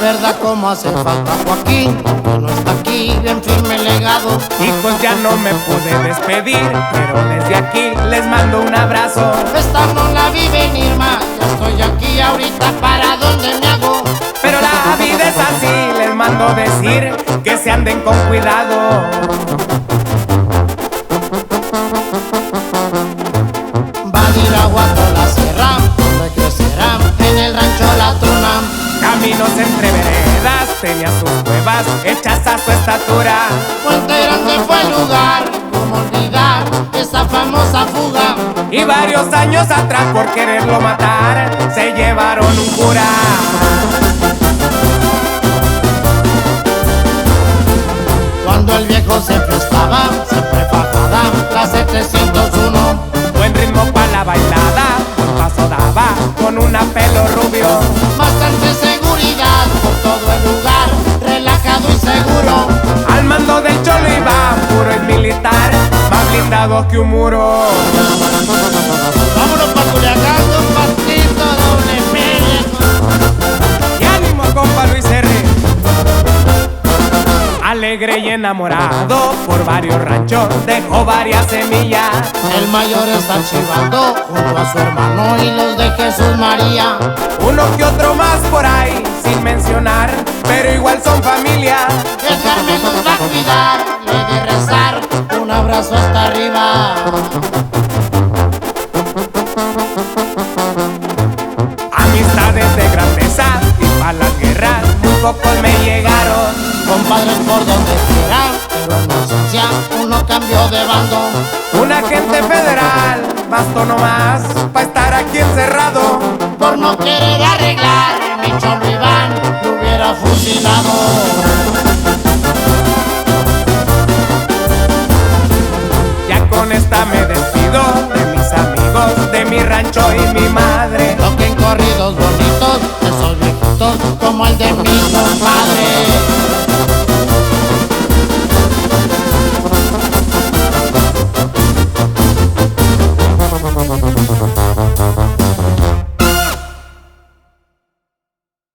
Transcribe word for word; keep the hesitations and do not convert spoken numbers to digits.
verdad como hace falta Joaquín, aunque no está aquí, bien firme el legado. Hijos, ya no me pude despedir, pero desde aquí les mando un abrazo. Esta no la vi venir más, ya estoy aquí ahorita, ¿para dónde me hago? Pero la vida es así, les mando decir que se anden con cuidado. Va a ir agua con la sierra, donde crecerá en el rancho La Tuna. Caminos entre veredas, tenía sus cuevas hechas a su estatura. Puente Grande fue el lugar, como olvidar esa famosa fuga. Y varios años atrás, por quererlo matar, se llevaron un cura. Cuando el viejo se prestaba, siempre fajada la setecientos uno. Buen ritmo pa' la bailada, buen paso daba con un pelo rubio. Bastante seguridad por todo el lugar, relajado y seguro. Al mando del cholo iba puro y militar, más blindado que un muro. Vámonos pa' Culiacán, un pasito doble media. Y ánimo, compa Luis R. Alegre y enamorado, por varios ranchos dejó varias semillas. El mayor está chivando junto a su hermano y los de Jesús María. Uno que otro más por ahí, sin mencionar, pero igual son familia. Edgar me los va a cuidar, le de rezar, un abrazo hasta arriba. Amistades de grandeza y para las guerras muy pocos me llegaron. Compadres por donde quiera, pero en ausencia uno cambió de bando. Un agente federal bastó nomás pa' estar aquí encerrado. Por no querer arreglar, mi cholo Iván lo hubiera fusilado. Ya con esta me despido de mis amigos, de mi rancho y mi madre. Toquen corridos bonitos, esos viejitos como el de mi compadre.